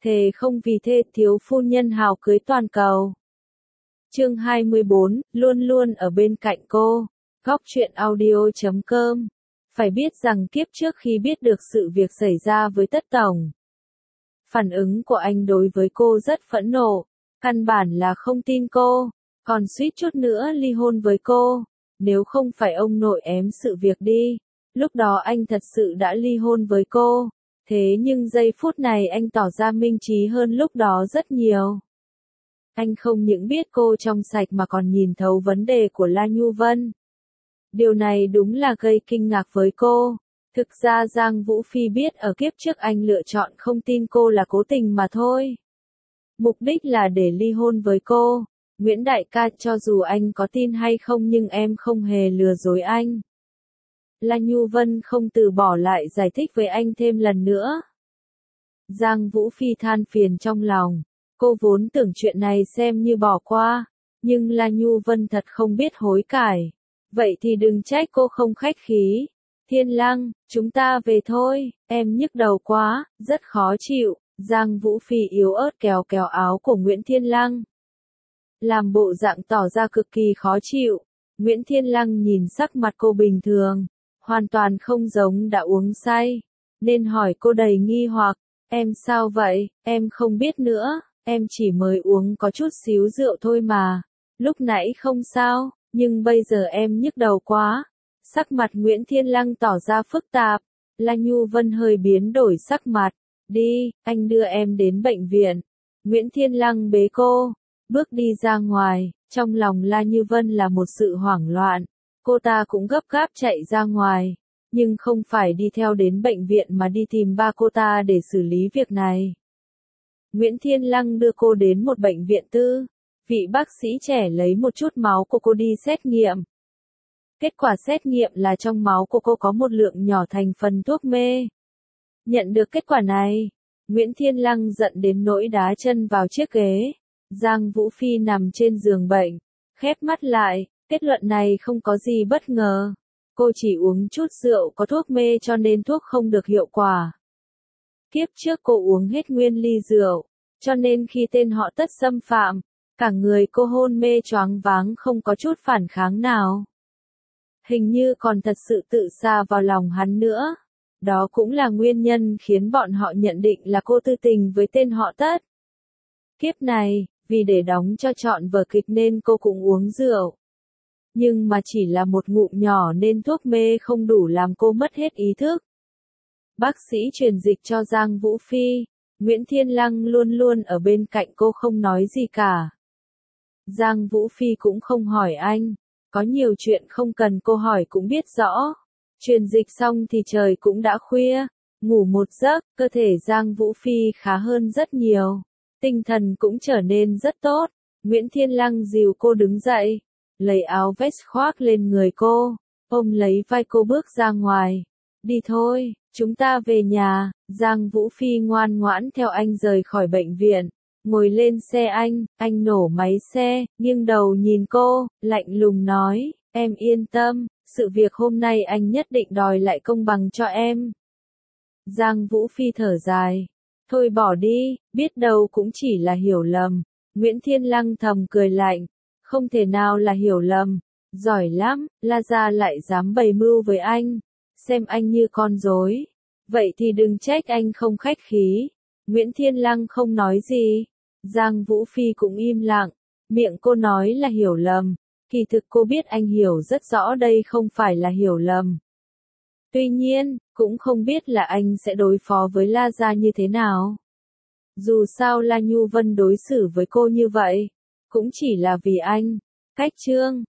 thề không vì thê thiếu phu nhân hào cưới toàn cầu. Chương 24, luôn luôn ở bên cạnh cô. Góc truyện audio.com. Phải biết rằng kiếp trước khi biết được sự việc xảy ra với Tất Tổng, phản ứng của anh đối với cô rất phẫn nộ, căn bản là không tin cô, còn suýt chút nữa ly hôn với cô. Nếu không phải ông nội ém sự việc đi, lúc đó anh thật sự đã ly hôn với cô. Thế nhưng giây phút này anh tỏ ra minh trí hơn lúc đó rất nhiều. Anh không những biết cô trong sạch mà còn nhìn thấu vấn đề của La Nhu Vân. Điều này đúng là gây kinh ngạc với cô. Thực ra Giang Vũ Phi biết ở kiếp trước anh lựa chọn không tin cô là cố tình mà thôi. Mục đích là để ly hôn với cô. Nguyễn đại ca, cho dù anh có tin hay không nhưng em không hề lừa dối anh. La Nhu Vân không từ bỏ lại giải thích với anh thêm lần nữa. Giang Vũ Phi than phiền trong lòng. Cô vốn tưởng chuyện này xem như bỏ qua, nhưng La Nhu Vân thật không biết hối cải. Vậy thì đừng trách cô không khách khí. Thiên Lăng, chúng ta về thôi, em nhức đầu quá, rất khó chịu. Giang Vũ Phi yếu ớt kéo kéo áo của Nguyễn Thiên Lăng, làm bộ dạng tỏ ra cực kỳ khó chịu. Nguyễn Thiên Lăng nhìn sắc mặt cô bình thường, hoàn toàn không giống đã uống say, nên hỏi cô đầy nghi hoặc, em sao vậy, em không biết nữa, em chỉ mới uống có chút xíu rượu thôi mà, lúc nãy không sao, nhưng bây giờ em nhức đầu quá. Sắc mặt Nguyễn Thiên Lăng tỏ ra phức tạp. La Nhu Vân hơi biến đổi sắc mặt, đi, anh đưa em đến bệnh viện. Nguyễn Thiên Lăng bế cô, bước đi ra ngoài, trong lòng La Như Vân là một sự hoảng loạn. Cô ta cũng gấp gáp chạy ra ngoài, nhưng không phải đi theo đến bệnh viện mà đi tìm ba cô ta để xử lý việc này. Nguyễn Thiên Lăng đưa cô đến một bệnh viện tư. Vị bác sĩ trẻ lấy một chút máu của cô đi xét nghiệm. Kết quả xét nghiệm là trong máu của cô có một lượng nhỏ thành phần thuốc mê. Nhận được kết quả này, Nguyễn Thiên Lăng giận đến nỗi đá chân vào chiếc ghế. Giang Vũ Phi nằm trên giường bệnh, khép mắt lại, kết luận này không có gì bất ngờ. Cô chỉ uống chút rượu có thuốc mê cho nên thuốc không được hiệu quả. Kiếp trước cô uống hết nguyên ly rượu, cho nên khi tên họ Tất xâm phạm, cả người cô hôn mê choáng váng không có chút phản kháng nào. Hình như còn thật sự tự sa vào lòng hắn nữa. Đó cũng là nguyên nhân khiến bọn họ nhận định là cô tư tình với tên họ Tất. Kiếp này, vì để đóng cho trọn vở kịch nên cô cũng uống rượu. Nhưng mà chỉ là một ngụm nhỏ nên thuốc mê không đủ làm cô mất hết ý thức. Bác sĩ truyền dịch cho Giang Vũ Phi. Nguyễn Thiên Lăng luôn luôn ở bên cạnh cô không nói gì cả. Giang Vũ Phi cũng không hỏi anh. Có nhiều chuyện không cần cô hỏi cũng biết rõ. Truyền dịch xong thì trời cũng đã khuya. Ngủ một giấc, cơ thể Giang Vũ Phi khá hơn rất nhiều. Tinh thần cũng trở nên rất tốt. Nguyễn Thiên Lăng dìu cô đứng dậy, lấy áo vest khoác lên người cô, ôm lấy vai cô bước ra ngoài. Đi thôi, chúng ta về nhà. Giang Vũ Phi ngoan ngoãn theo anh rời khỏi bệnh viện. Ngồi lên xe anh nổ máy xe, nghiêng đầu nhìn cô, lạnh lùng nói, em yên tâm, sự việc hôm nay anh nhất định đòi lại công bằng cho em. Giang Vũ Phi thở dài, thôi bỏ đi, biết đâu cũng chỉ là hiểu lầm. Nguyễn Thiên Lăng thầm cười lạnh, không thể nào là hiểu lầm, giỏi lắm, La gia lại dám bày mưu với anh, xem anh như con rối, vậy thì đừng trách anh không khách khí. Nguyễn Thiên Lăng không nói gì. Giang Vũ Phi cũng im lặng, miệng cô nói là hiểu lầm, kỳ thực cô biết anh hiểu rất rõ đây không phải là hiểu lầm. Tuy nhiên, cũng không biết là anh sẽ đối phó với La gia như thế nào. Dù sao La Nhu Vân đối xử với cô như vậy, cũng chỉ là vì anh. Cách chương